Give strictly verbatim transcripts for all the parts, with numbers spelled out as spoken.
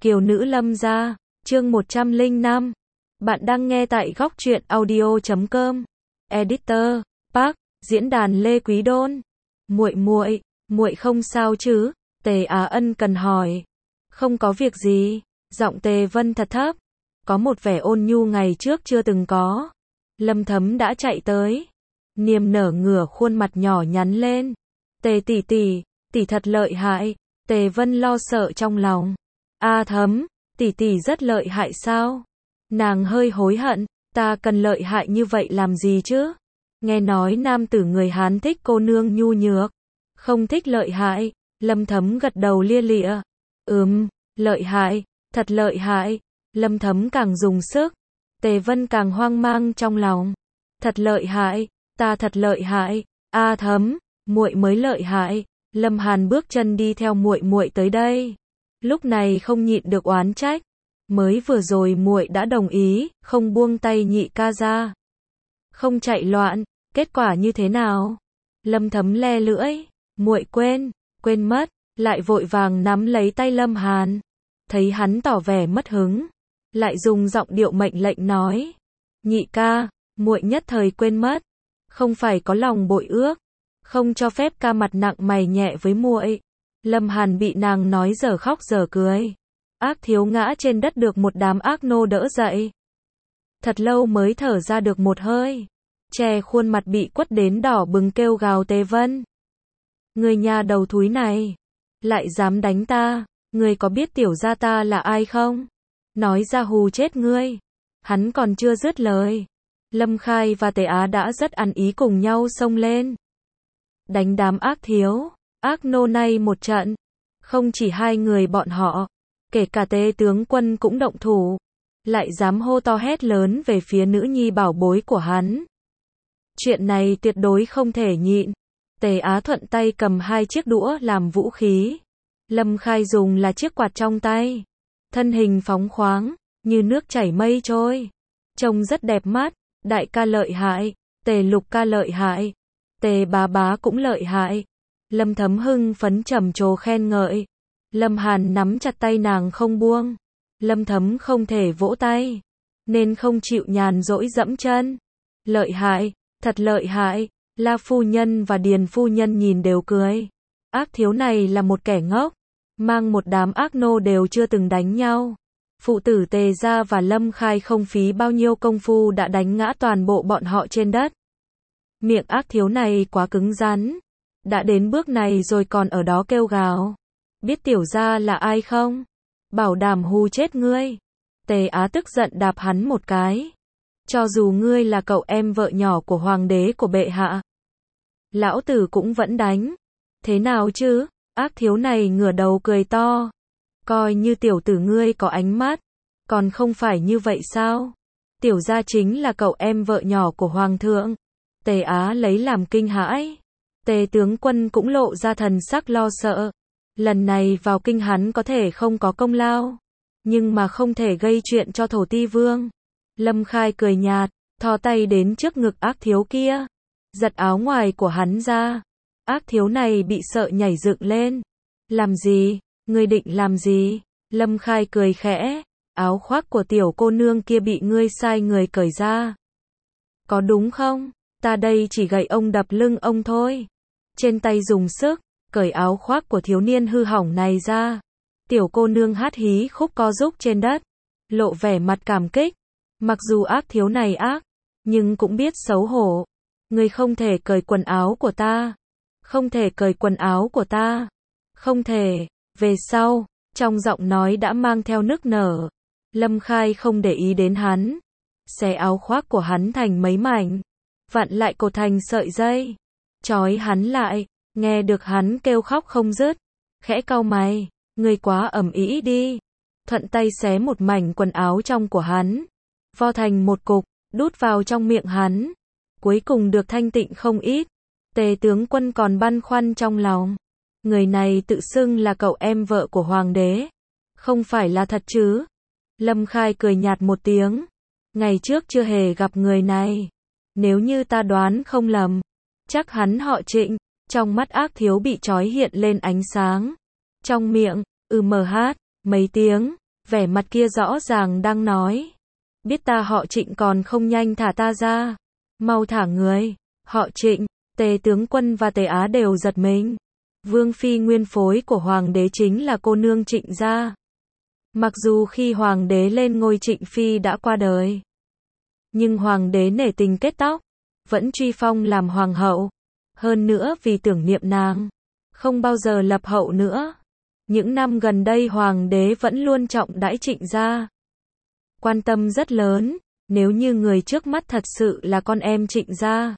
Kiều nữ Lâm gia, chương một trăm lẻ năm. Bạn đang nghe tại góc truyện audio chấm com. Editor, Park, diễn đàn Lê Quý Đôn. Muội muội, muội không sao chứ? Tề Á ân cần hỏi. Không có việc gì, giọng Tề Vân thật thấp, có một vẻ ôn nhu ngày trước chưa từng có. Lâm Thấm đã chạy tới, niềm nở ngửa khuôn mặt nhỏ nhắn lên. Tề tỷ tỷ, tỷ thật lợi hại. Tề Vân lo sợ trong lòng. A Thấm, tỷ tỷ rất lợi hại sao? Nàng hơi hối hận, ta cần lợi hại như vậy làm gì chứ? Nghe nói nam tử người Hán thích cô nương nhu nhược, không thích lợi hại. Lâm Thấm gật đầu lia lịa. Ừm, lợi hại, thật lợi hại. Lâm Thấm càng dùng sức, Tề Vân càng hoang mang trong lòng. Thật lợi hại, ta thật lợi hại. A Thấm, muội mới lợi hại. Lâm Hàn bước chân đi theo muội muội tới đây. Lúc này không nhịn được oán trách, mới vừa rồi muội đã đồng ý, không buông tay nhị ca ra, không chạy loạn, kết quả như thế nào? Lâm Thấm le lưỡi, muội quên, quên mất, lại vội vàng nắm lấy tay Lâm Hàn, thấy hắn tỏ vẻ mất hứng, lại dùng giọng điệu mệnh lệnh nói, nhị ca, muội nhất thời quên mất, không phải có lòng bội ước, không cho phép ca mặt nặng mày nhẹ với muội. Lâm Hàn bị nàng nói dở khóc dở cười. Ác thiếu ngã trên đất được một đám ác nô đỡ dậy. Thật lâu mới thở ra được một hơi. Che khuôn mặt bị quất đến đỏ bừng kêu gào Tề Vân. Người nhà đầu thúi này, lại dám đánh ta, người có biết tiểu gia ta là ai không? Nói ra hù chết ngươi. Hắn còn chưa dứt lời, Lâm Khai và Tề Á đã rất ăn ý cùng nhau xông lên. Đánh đám ác thiếu, ác nô này một trận. Không chỉ hai người bọn họ, kể cả Tề tướng quân cũng động thủ, lại dám hô to hét lớn về phía nữ nhi bảo bối của hắn. Chuyện này tuyệt đối không thể nhịn. Tề Á thuận tay cầm hai chiếc đũa làm vũ khí. Lâm Khai dùng là chiếc quạt trong tay. Thân hình phóng khoáng, như nước chảy mây trôi. Trông rất đẹp mắt. Đại ca lợi hại, Tề lục ca lợi hại, Tề bá bá cũng lợi hại. Lâm Thấm hưng phấn trầm trồ khen ngợi. Lâm Hàn nắm chặt tay nàng không buông. Lâm Thấm không thể vỗ tay, nên không chịu nhàn rỗi dẫm chân. Lợi hại, thật lợi hại. La phu nhân và Điền phu nhân nhìn đều cười. Ác thiếu này là một kẻ ngốc, mang một đám ác nô đều chưa từng đánh nhau. Phụ tử Tề gia và Lâm Khai không phí bao nhiêu công phu đã đánh ngã toàn bộ bọn họ trên đất. Miệng ác thiếu này quá cứng rắn. Đã đến bước này rồi còn ở đó kêu gào. Biết tiểu gia là ai không? Bảo đảm hù chết ngươi. Tề Á tức giận đạp hắn một cái. Cho dù ngươi là cậu em vợ nhỏ của hoàng đế của bệ hạ, lão tử cũng vẫn đánh. Thế nào chứ? Ác thiếu này ngửa đầu cười to. Coi như tiểu tử ngươi có ánh mắt, còn không phải như vậy sao? Tiểu gia chính là cậu em vợ nhỏ của hoàng thượng. Tề Á lấy làm kinh hãi. Tề tướng quân cũng lộ ra thần sắc lo sợ. Lần này vào kinh hắn có thể không có công lao, nhưng mà không thể gây chuyện cho thổ ti vương. Lâm Khai cười nhạt, thò tay đến trước ngực ác thiếu kia, giật áo ngoài của hắn ra. Ác thiếu này bị sợ nhảy dựng lên. Làm gì? Ngươi định làm gì? Lâm Khai cười khẽ. Áo khoác của tiểu cô nương kia bị ngươi sai người cởi ra. Có đúng không? Ta đây chỉ gậy ông đập lưng ông thôi. Trên tay dùng sức, cởi áo khoác của thiếu niên hư hỏng này ra. Tiểu cô nương hát hí khúc co rúc trên đất, lộ vẻ mặt cảm kích. Mặc dù ác thiếu này ác, nhưng cũng biết xấu hổ. Ngươi không thể cởi quần áo của ta. Không thể cởi quần áo của ta. Không thể. Về sau, trong giọng nói đã mang theo nức nở. Lâm Khai không để ý đến hắn, xé áo khoác của hắn thành mấy mảnh, vặn lại cột thành sợi dây, trói hắn lại. Nghe được hắn kêu khóc không dứt, khẽ cau mày, ngươi quá ầm ĩ đi. Thuận tay xé một mảnh quần áo trong của hắn, vo thành một cục, đút vào trong miệng hắn. Cuối cùng được thanh tịnh không ít. Tề tướng quân còn băn khoăn trong lòng. Người này tự xưng là cậu em vợ của hoàng đế, không phải là thật chứ? Lâm Khai cười nhạt một tiếng. Ngày trước chưa hề gặp người này. Nếu như ta đoán không lầm, chắc hắn họ Trịnh. Trong mắt ác thiếu bị trói hiện lên ánh sáng. Trong miệng, ừ mờ hát, mấy tiếng, Vẻ mặt kia rõ ràng đang nói. Biết ta họ Trịnh còn không nhanh thả ta ra. Mau thả người. Họ Trịnh, Tề tướng quân và Tề Á đều giật mình. Vương phi nguyên phối của hoàng đế chính là cô nương Trịnh gia. Mặc dù khi hoàng đế lên ngôi Trịnh phi đã qua đời, nhưng hoàng đế nể tình kết tóc, vẫn truy phong làm hoàng hậu. Hơn nữa vì tưởng niệm nàng, không bao giờ lập hậu nữa. Những năm gần đây hoàng đế vẫn luôn trọng đãi Trịnh gia, quan tâm rất lớn. Nếu như người trước mắt thật sự là con em Trịnh gia,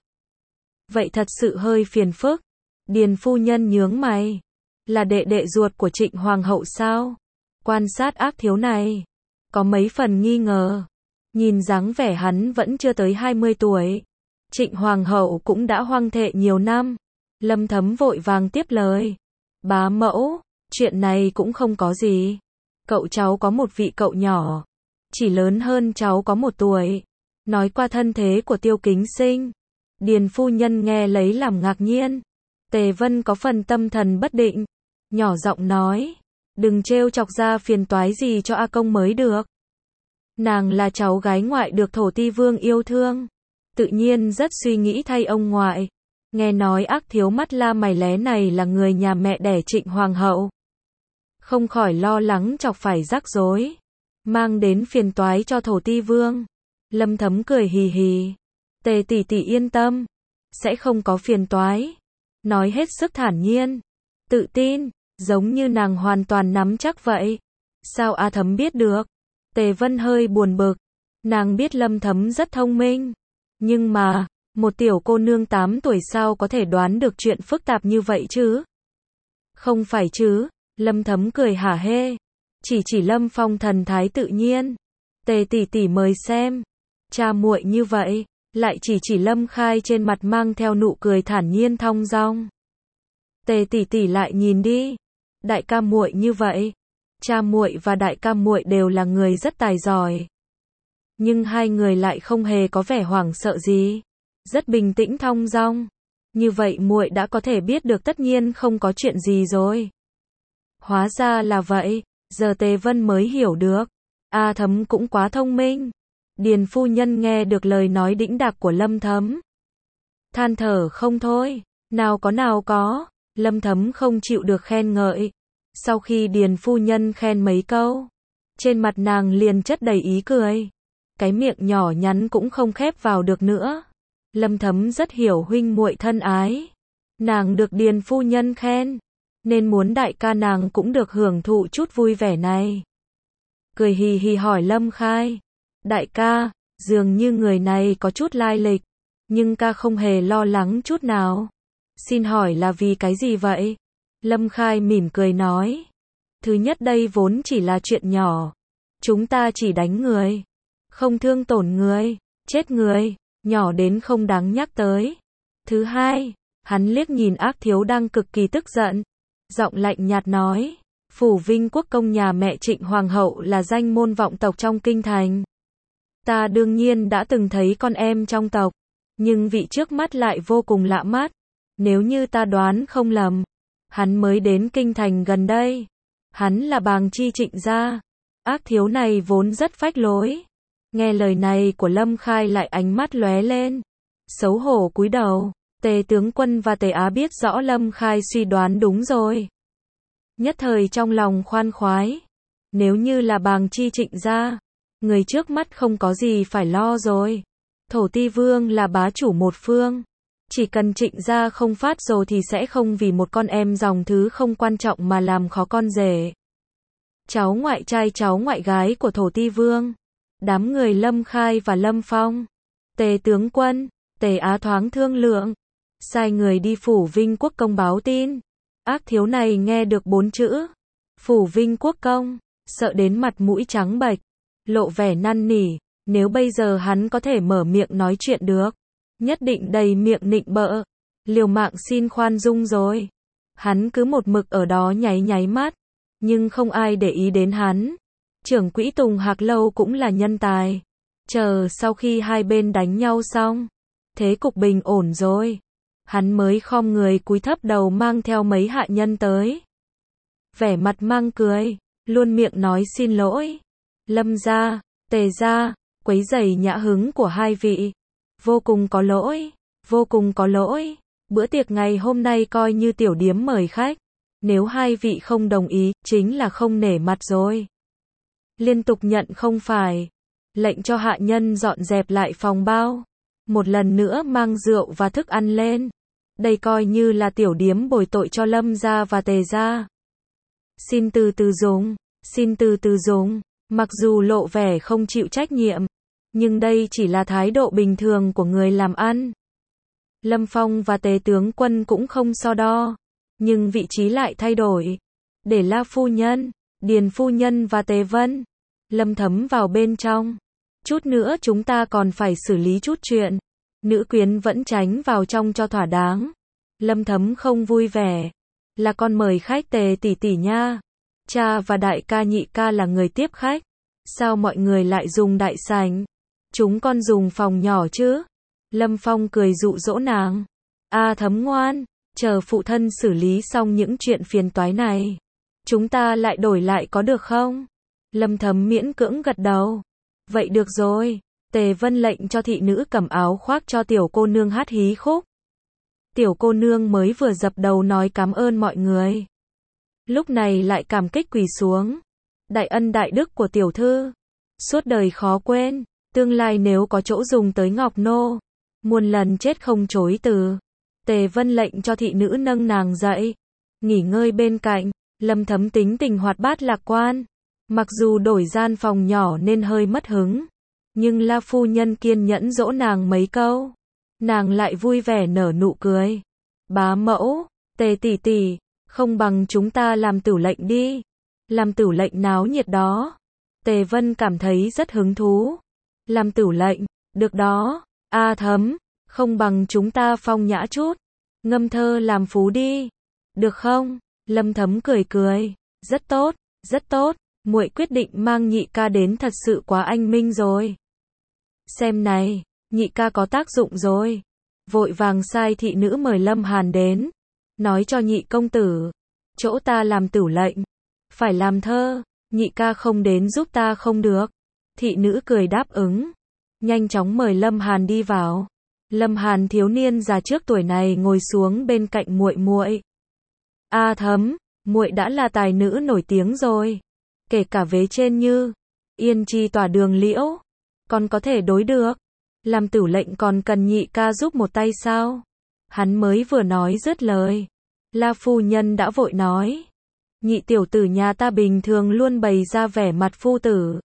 vậy thật sự hơi phiền phức. Điền phu nhân nhướng mày. Là đệ đệ ruột của Trịnh hoàng hậu sao? Quan sát ác thiếu này, có mấy phần nghi ngờ. Nhìn dáng vẻ hắn vẫn chưa tới hai mươi tuổi. Trịnh hoàng hậu cũng đã hoang thệ nhiều năm. Lâm Thấm vội vàng tiếp lời. Bá mẫu, chuyện này cũng không có gì. Cậu cháu có một vị cậu nhỏ, chỉ lớn hơn cháu có một tuổi. Nói qua thân thế của Tiêu Kính Sinh. Điền phu nhân nghe lấy làm ngạc nhiên. Tề Vân có phần tâm thần bất định, nhỏ giọng nói. Đừng trêu chọc ra phiền toái gì cho A Công mới được. Nàng là cháu gái ngoại được Thổ Ti Vương yêu thương, tự nhiên rất suy nghĩ thay ông ngoại. Nghe nói ác thiếu mắt la mày lé này là người nhà mẹ đẻ Trịnh hoàng hậu, không khỏi lo lắng chọc phải rắc rối, mang đến phiền toái cho Thổ Ti Vương. Lâm Thấm cười hì hì. Tề tỷ tỷ yên tâm, sẽ không có phiền toái. Nói hết sức thản nhiên, tự tin, giống như nàng hoàn toàn nắm chắc vậy. Sao A Thấm biết được? Tề Vân hơi buồn bực. Nàng biết Lâm Thấm rất thông minh, nhưng mà, một tiểu cô nương tám tuổi sao có thể đoán được chuyện phức tạp như vậy chứ? Không phải chứ? Lâm Thấm cười hả hê, chỉ chỉ Lâm Phong thần thái tự nhiên. Tề tỷ tỷ mời xem. Cha muội như vậy, lại chỉ chỉ Lâm Khai trên mặt mang theo nụ cười thản nhiên thong dong. Tề tỷ tỷ lại nhìn đi. Đại ca muội như vậy, cha muội và đại ca muội đều là người rất tài giỏi, nhưng hai người lại không hề có vẻ hoảng sợ gì, rất bình tĩnh thong dong. Như vậy muội đã có thể biết được tất nhiên không có chuyện gì rồi. Hóa ra là vậy, giờ Tề Vân mới hiểu được. A Thấm cũng quá thông minh. Điền phu nhân nghe được lời nói đĩnh đạc của Lâm Thấm, than thở không thôi. Nào có nào có. Lâm Thấm không chịu được khen ngợi. Sau khi Điền phu nhân khen mấy câu, trên mặt nàng liền chất đầy ý cười. Cái miệng nhỏ nhắn cũng không khép vào được nữa. Lâm Thấm rất hiểu huynh muội thân ái. Nàng được Điền phu nhân khen, nên muốn đại ca nàng cũng được hưởng thụ chút vui vẻ này. Cười hì hì hỏi Lâm Khai. Đại ca, dường như người này có chút lai lịch, nhưng ca không hề lo lắng chút nào. Xin hỏi là vì cái gì vậy? Lâm Khai mỉm cười nói. Thứ nhất, đây vốn chỉ là chuyện nhỏ. Chúng ta chỉ đánh người, không thương tổn người, chết người, nhỏ đến không đáng nhắc tới. Thứ hai, hắn liếc nhìn ác thiếu đang cực kỳ tức giận, giọng lạnh nhạt nói. Phủ Vinh Quốc công nhà mẹ Trịnh hoàng hậu là danh môn vọng tộc trong kinh thành. Ta đương nhiên đã từng thấy con em trong tộc, nhưng vị trước mắt lại vô cùng lạ mắt. Nếu như ta đoán không lầm, hắn mới đến kinh thành gần đây. Hắn là bàng chi Trịnh gia. Ác thiếu này vốn rất phách lối. Nghe lời này của Lâm Khai lại ánh mắt lóe lên, xấu hổ cúi đầu. Tề tướng quân và Tề Á biết rõ Lâm Khai suy đoán đúng rồi, nhất thời trong lòng khoan khoái. Nếu như là bàng chi Trịnh gia, người trước mắt không có gì phải lo rồi. Thổ Ti Vương là bá chủ một phương, chỉ cần Trịnh gia không phát rồ thì sẽ không vì một con em dòng thứ không quan trọng mà làm khó con rể, cháu ngoại trai cháu ngoại gái của Thổ Ti Vương. Đám người Lâm Khai và Lâm Phong, Tề tướng quân, Tề Á thoáng thương lượng, sai người đi Phủ Vinh Quốc công báo tin. Ác thiếu này nghe được bốn chữ Phủ Vinh Quốc công, sợ đến mặt mũi trắng bệch, lộ vẻ năn nỉ. Nếu bây giờ hắn có thể mở miệng nói chuyện được, nhất định đầy miệng nịnh bợ, liều mạng xin khoan dung rồi. Hắn cứ một mực ở đó nháy nháy mắt, nhưng không ai để ý đến hắn. Trưởng quỹ Tùng Hạc Lâu cũng là nhân tài. Chờ sau khi hai bên đánh nhau xong, thế cục bình ổn rồi, hắn mới khom người cúi thấp đầu mang theo mấy hạ nhân tới. Vẻ mặt mang cười. luôn miệng nói xin lỗi. Lâm gia, Tề gia, quấy rầy nhã hứng của hai vị. Vô cùng có lỗi, vô cùng có lỗi. Bữa tiệc ngày hôm nay coi như tiểu điếm mời khách. Nếu hai vị không đồng ý, chính là không nể mặt rồi. Liên tục nhận không phải. Lệnh cho hạ nhân dọn dẹp lại phòng bao. Một lần nữa mang rượu và thức ăn lên. Đây coi như là tiểu điếm bồi tội cho Lâm gia và Tề gia. Xin từ từ dùng, xin từ từ dùng. Mặc dù lộ vẻ không chịu trách nhiệm, nhưng đây chỉ là thái độ bình thường của người làm ăn. Lâm Phong và Tề tướng quân cũng không so đo, nhưng vị trí lại thay đổi. Để La phu nhân, Điền phu nhân và Tề Vân, Lâm Thấm vào bên trong. Chút nữa chúng ta còn phải xử lý chút chuyện. Nữ quyến vẫn tránh vào trong cho thỏa đáng. Lâm Thấm không vui vẻ. Là con mời khách Tề tỷ tỷ nha. Cha và đại ca nhị ca là người tiếp khách. Sao mọi người lại dùng đại sảnh? Chúng con dùng phòng nhỏ chứ? Lâm Phong cười dụ dỗ nàng. A Thấm ngoan, chờ phụ thân xử lý xong những chuyện phiền toái này. Chúng ta lại đổi lại có được không? Lâm Thấm miễn cưỡng gật đầu. Vậy được rồi. Tề Vân lệnh cho thị nữ cầm áo khoác cho tiểu cô nương hát hí khúc. Tiểu cô nương mới vừa dập đầu nói cảm ơn mọi người. Lúc này lại cảm kích quỳ xuống. Đại ân đại đức của tiểu thư. Suốt đời khó quên. Tương lai nếu có chỗ dùng tới Ngọc Nô. Muôn lần chết không chối từ. Tề Vân lệnh cho thị nữ nâng nàng dậy. Nghỉ ngơi bên cạnh. Lâm Thấm tính tình hoạt bát lạc quan. Mặc dù đổi gian phòng nhỏ nên hơi mất hứng. Nhưng La phu nhân kiên nhẫn dỗ nàng mấy câu. Nàng lại vui vẻ nở nụ cười. Bá mẫu, Tề tỷ tỷ, không bằng chúng ta làm tửu lệnh đi. Làm tửu lệnh náo nhiệt đó. Tề Vân cảm thấy rất hứng thú. Làm tửu lệnh, được đó. A Thấm, không bằng chúng ta phong nhã chút. Ngâm thơ làm phú đi. Được không? Lâm Thấm cười cười. Rất tốt, rất tốt. Muội quyết định mang nhị ca đến thật sự quá anh minh rồi. Xem này, nhị ca có tác dụng rồi. Vội vàng sai thị nữ mời Lâm Hàn đến. Nói cho nhị công tử. Chỗ ta làm tửu lệnh. Phải làm thơ. Nhị ca không đến giúp ta không được. Thị nữ cười đáp ứng. Nhanh chóng mời Lâm Hàn đi vào. Lâm Hàn thiếu niên già trước tuổi này ngồi xuống bên cạnh muội muội. A Thấm, muội đã là tài nữ nổi tiếng rồi. Kể cả vế trên như Yên Chi tỏa đường liễu, còn có thể đối được. Làm tửu lệnh còn cần nhị ca giúp một tay sao? Hắn mới vừa nói dứt lời. La phu nhân đã vội nói. Nhị tiểu tử nhà ta bình thường luôn bày ra vẻ mặt phu tử.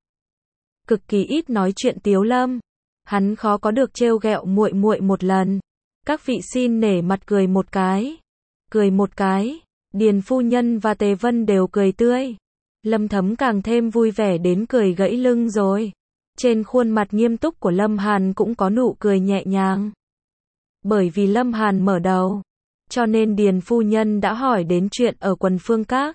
Cực kỳ ít nói chuyện tiếu lâm. Hắn khó có được trêu ghẹo muội muội một lần. Các vị xin nể mặt cười một cái. Cười một cái. Điền phu nhân và Tề Vân đều cười tươi. Lâm Thấm càng thêm vui vẻ đến cười gãy lưng rồi. Trên khuôn mặt nghiêm túc của Lâm Hàn cũng có nụ cười nhẹ nhàng. Bởi vì Lâm Hàn mở đầu, cho nên Điền phu nhân đã hỏi đến chuyện ở Quần Phương Các.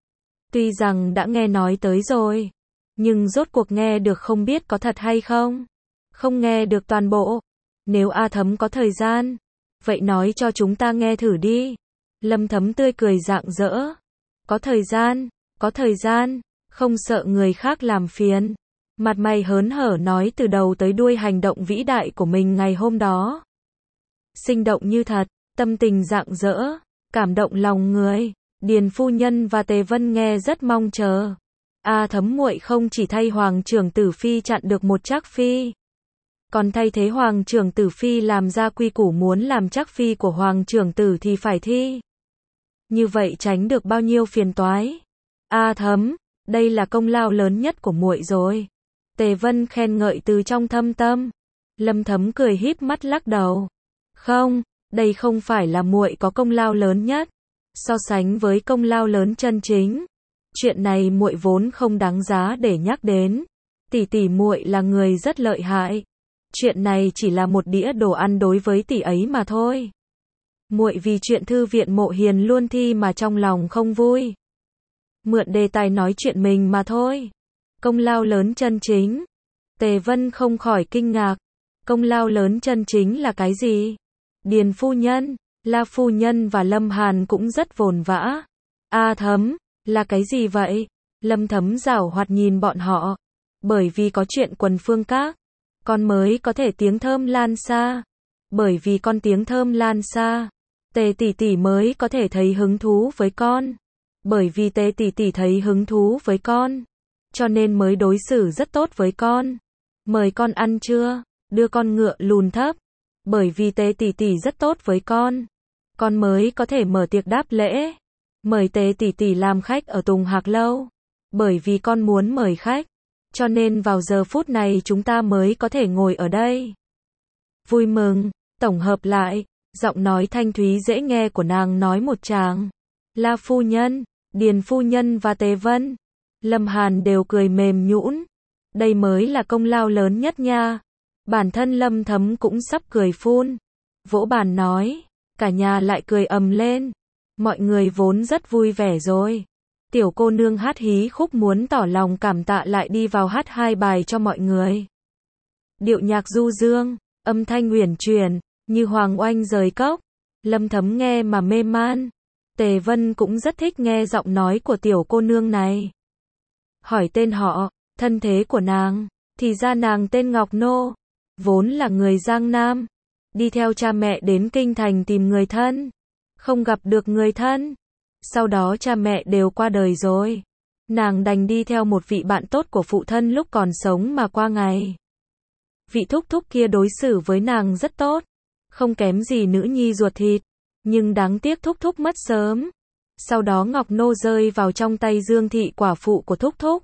Tuy rằng đã nghe nói tới rồi, nhưng rốt cuộc nghe được không biết có thật hay không. Không nghe được toàn bộ. Nếu A Thấm có thời gian, vậy nói cho chúng ta nghe thử đi. Lâm Thấm tươi cười rạng rỡ. Có thời gian, có thời gian, không sợ người khác làm phiền. Mặt mày hớn hở nói từ đầu tới đuôi hành động vĩ đại của mình ngày hôm đó. Sinh động như thật, tâm tình rạng rỡ, cảm động lòng người. Điền phu nhân và Tề Vân nghe rất mong chờ. A Thấm muội không chỉ thay hoàng trưởng tử phi chặn được một trác phi, còn thay thế hoàng trưởng tử phi làm ra quy củ muốn làm trác phi của hoàng trưởng tử thì phải thi. Như vậy tránh được bao nhiêu phiền toái. A Thấm, đây là công lao lớn nhất của muội rồi. Tề Vân khen ngợi từ trong thâm tâm. Lâm Thấm cười híp mắt lắc đầu. Không, đây không phải là muội có công lao lớn nhất. So sánh với công lao lớn chân chính, chuyện này muội vốn không đáng giá để nhắc đến. Tỷ tỷ muội là người rất lợi hại. Chuyện này chỉ là một đĩa đồ ăn đối với tỷ ấy mà thôi. Muội vì chuyện thư viện Mộ Hiền luôn thi mà trong lòng không vui. Mượn đề tài nói chuyện mình mà thôi. Công lao lớn chân chính. Tề Vân không khỏi kinh ngạc. Công lao lớn chân chính là cái gì? Điền phu nhân, La phu nhân và Lâm Hàn cũng rất vồn vã. A Thấm, là cái gì vậy? Lâm Thấm giảo hoạt nhìn bọn họ. Bởi vì có chuyện quần phương các, con mới có thể tiếng thơm lan xa. Bởi vì con tiếng thơm lan xa, Tề tỷ tỷ mới có thể thấy hứng thú với con. Bởi vì Tề tỷ tỷ thấy hứng thú với con, cho nên mới đối xử rất tốt với con. Mời con ăn trưa, đưa con ngựa lùn thấp. Bởi vì Tề tỷ tỷ rất tốt với con, con mới có thể mở tiệc đáp lễ. Mời Tề tỷ tỷ làm khách ở Tùng Hạc Lâu. Bởi vì con muốn mời khách, cho nên vào giờ phút này chúng ta mới có thể ngồi ở đây. Vui mừng, tổng hợp lại, giọng nói thanh thúy dễ nghe của nàng nói một tràng. La phu nhân, Điền phu nhân và Tề Vân, Lâm Hàn đều cười mềm nhũn. Đây mới là công lao lớn nhất nha. Bản thân Lâm Thấm cũng sắp cười phun. Vỗ bàn nói, cả nhà lại cười ầm lên. Mọi người vốn rất vui vẻ rồi. Tiểu cô nương hát hí khúc muốn tỏ lòng cảm tạ lại đi vào hát hai bài cho mọi người. Điệu nhạc du dương, âm thanh uyển chuyển, như hoàng oanh rời cốc. Lâm Thấm nghe mà mê man. Tề Vân cũng rất thích nghe giọng nói của tiểu cô nương này. Hỏi tên họ, thân thế của nàng, thì ra nàng tên Ngọc Nô, vốn là người Giang Nam, đi theo cha mẹ đến kinh thành tìm người thân, không gặp được người thân. Sau đó cha mẹ đều qua đời rồi, nàng đành đi theo một vị bạn tốt của phụ thân lúc còn sống mà qua ngày. Vị thúc thúc kia đối xử với nàng rất tốt, không kém gì nữ nhi ruột thịt, nhưng đáng tiếc thúc thúc mất sớm. Sau đó Ngọc Nô rơi vào trong tay Dương Thị, quả phụ của thúc thúc.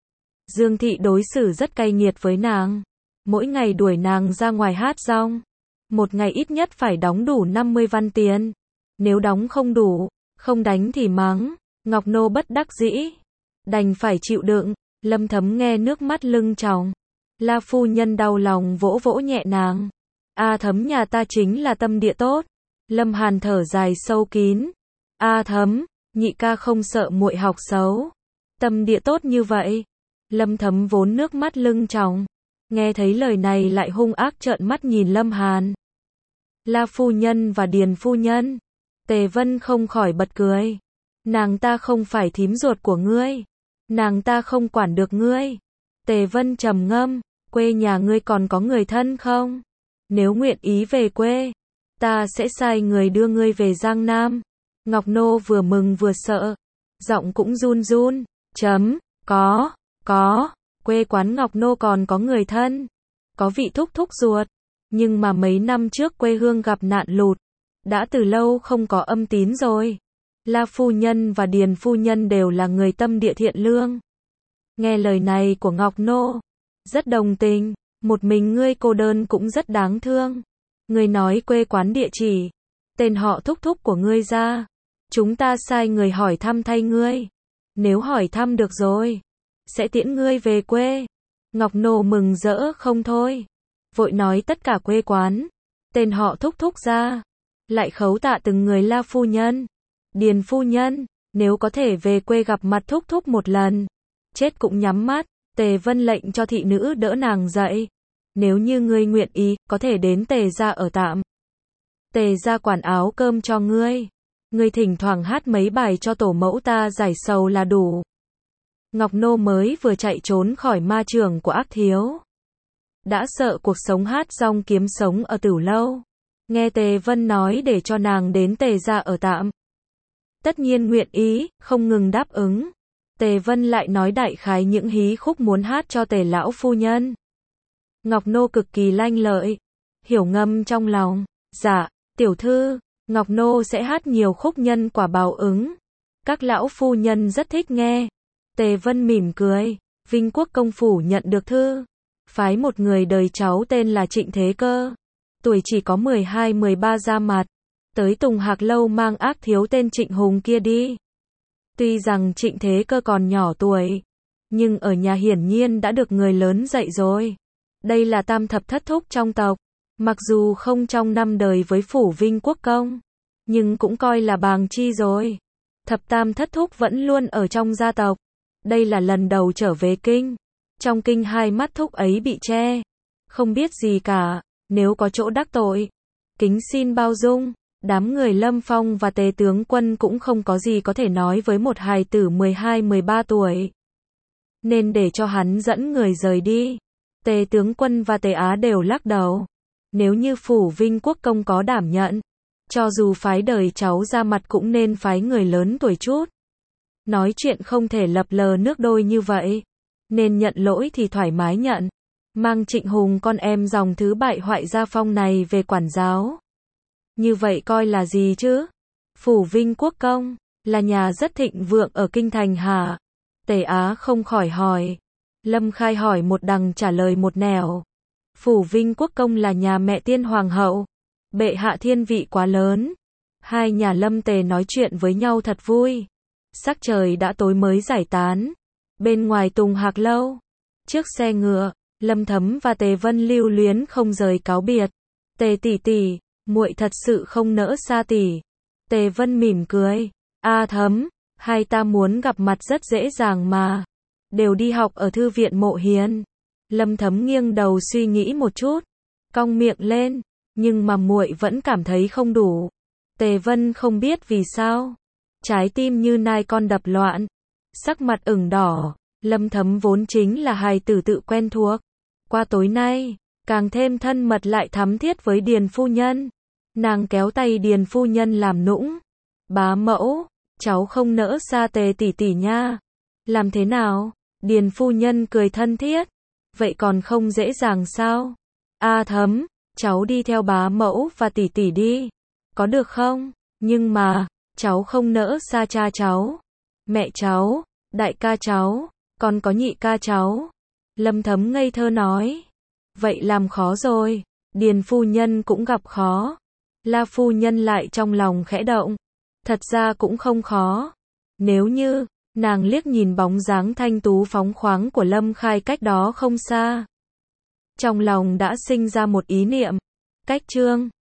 Dương Thị đối xử rất cay nghiệt với nàng, mỗi ngày đuổi nàng ra ngoài hát rong. Một ngày ít nhất phải đóng đủ năm mươi văn tiền, nếu đóng không đủ, không đánh thì mắng. Ngọc Nô bất đắc dĩ, đành phải chịu đựng. Lâm Thấm nghe nước mắt lưng tròng. La phu nhân đau lòng vỗ vỗ nhẹ nàng. A Thấm nhà ta chính là tâm địa tốt. Lâm Hàn thở dài sâu kín. A Thấm, nhị ca không sợ muội học xấu, tâm địa tốt như vậy. Lâm Thấm vốn nước mắt lưng tròng, nghe thấy lời này lại hung ác trợn mắt nhìn Lâm Hàn. La phu nhân và Điền phu nhân, Tề Vân không khỏi bật cười. Nàng ta không phải thím ruột của ngươi, nàng ta không quản được ngươi. Tề Vân trầm ngâm, quê nhà ngươi còn có người thân không? Nếu nguyện ý về quê, ta sẽ sai người đưa ngươi về Giang Nam. Ngọc Nô vừa mừng vừa sợ, giọng cũng run run. Chấm, có, có, quê quán Ngọc Nô còn có người thân, có vị thúc thúc ruột, nhưng mà mấy năm trước quê hương gặp nạn lụt, đã từ lâu không có âm tín rồi. La phu nhân và Điền phu nhân đều là người tâm địa thiện lương. Nghe lời này của Ngọc Nô, rất đồng tình, một mình ngươi cô đơn cũng rất đáng thương. Ngươi nói quê quán địa chỉ, tên họ thúc thúc của ngươi ra, chúng ta sai người hỏi thăm thay ngươi. Nếu hỏi thăm được rồi, sẽ tiễn ngươi về quê. Ngọc Nô mừng rỡ không thôi, vội nói tất cả quê quán, tên họ thúc thúc ra, lại khấu tạ từng người. La phu nhân, Điền phu nhân, nếu có thể về quê gặp mặt thúc thúc một lần, chết cũng nhắm mắt. Tề Vân lệnh cho thị nữ đỡ nàng dậy. Nếu như ngươi nguyện ý, có thể đến Tề gia ở tạm. Tề gia quản áo cơm cho ngươi. Ngươi thỉnh thoảng hát mấy bài cho tổ mẫu ta giải sầu là đủ. Ngọc Nô mới vừa chạy trốn khỏi ma trường của ác thiếu, đã sợ cuộc sống hát rong kiếm sống ở Tửu Lâu. Nghe Tề Vân nói để cho nàng đến Tề gia ở tạm, tất nhiên nguyện ý, không ngừng đáp ứng. Tề Vân lại nói đại khái những hí khúc muốn hát cho Tề lão phu nhân. Ngọc Nô cực kỳ lanh lợi, hiểu ngầm trong lòng. Dạ, tiểu thư, Ngọc Nô sẽ hát nhiều khúc nhân quả báo ứng. Các lão phu nhân rất thích nghe. Tề Vân mỉm cười. Vinh Quốc công phủ nhận được thư, phái một người đời cháu tên là Trịnh Thế Cơ, tuổi chỉ có mười hai mười ba ra mặt, tới Tùng Hạc Lâu mang ác thiếu tên Trịnh Hùng kia đi. Tuy rằng Trịnh Thế Cơ còn nhỏ tuổi, nhưng ở nhà hiển nhiên đã được người lớn dạy rồi. Đây là tam thập thất thúc trong tộc, mặc dù không trong năm đời với phủ Vinh Quốc công, nhưng cũng coi là bàng chi rồi. Thập tam thất thúc vẫn luôn ở trong gia tộc. Đây là lần đầu trở về kinh. Trong kinh hai mắt thúc ấy bị che, không biết gì cả, nếu có chỗ đắc tội, kính xin bao dung. Đám người Lâm Phong và Tề tướng quân cũng không có gì có thể nói với một hài tử mười hai mười ba tuổi. nên để cho hắn dẫn người rời đi. Tề tướng quân và Tề Á đều lắc đầu. Nếu như Phủ Vinh Quốc công có đảm nhận, cho dù phái đời cháu ra mặt cũng nên phái người lớn tuổi chút. Nói chuyện không thể lập lờ nước đôi như vậy. Nên nhận lỗi thì thoải mái nhận. Mang Trịnh Hùng con em dòng thứ bại hoại gia phong này về quản giáo. Như vậy coi là gì chứ? Phủ Vinh Quốc công là nhà rất thịnh vượng ở kinh thành hả? Tề Á không khỏi hỏi. Lâm Khai hỏi một đằng trả lời một nẻo. Phủ Vinh Quốc công là nhà mẹ tiên hoàng hậu. Bệ hạ thiên vị quá lớn. Hai nhà Lâm Tề nói chuyện với nhau thật vui. Sắc trời đã tối mới giải tán. Bên ngoài Tùng Hạc lâu, trước xe ngựa, Lâm Thấm và Tề Vân lưu luyến không rời cáo biệt. Tề tỷ tỷ, muội thật sự không nỡ xa tỷ. Tề Vân mỉm cười. A Thấm, hai ta muốn gặp mặt rất dễ dàng mà. Đều đi học ở thư viện Mộ Hiền. Lâm Thấm nghiêng đầu suy nghĩ một chút, cong miệng lên, nhưng mà muội vẫn cảm thấy không đủ. Tề Vân không biết vì sao, trái tim như nai con đập loạn, sắc mặt ửng đỏ. Lâm Thấm vốn chính là hài tử tự quen thuộc, qua tối nay, càng thêm thân mật lại thắm thiết với Điền phu nhân. Nàng kéo tay Điền phu nhân làm nũng. Bá mẫu, cháu không nỡ xa Tề tỷ tỷ nha. Làm thế nào? Điền phu nhân cười thân thiết. Vậy còn không dễ dàng sao? A Thấm, cháu đi theo bá mẫu và tỷ tỷ đi. Có được không? Nhưng mà, cháu không nỡ xa cha cháu, mẹ cháu, đại ca cháu, còn có nhị ca cháu. Lâm Thấm ngây thơ nói. Vậy làm khó rồi. Điền phu nhân cũng gặp khó. La phu nhân lại trong lòng khẽ động. Thật ra cũng không khó. Nếu như, nàng liếc nhìn bóng dáng thanh tú phóng khoáng của Lâm Khai cách đó không xa. Trong lòng đã sinh ra một ý niệm. Cách chương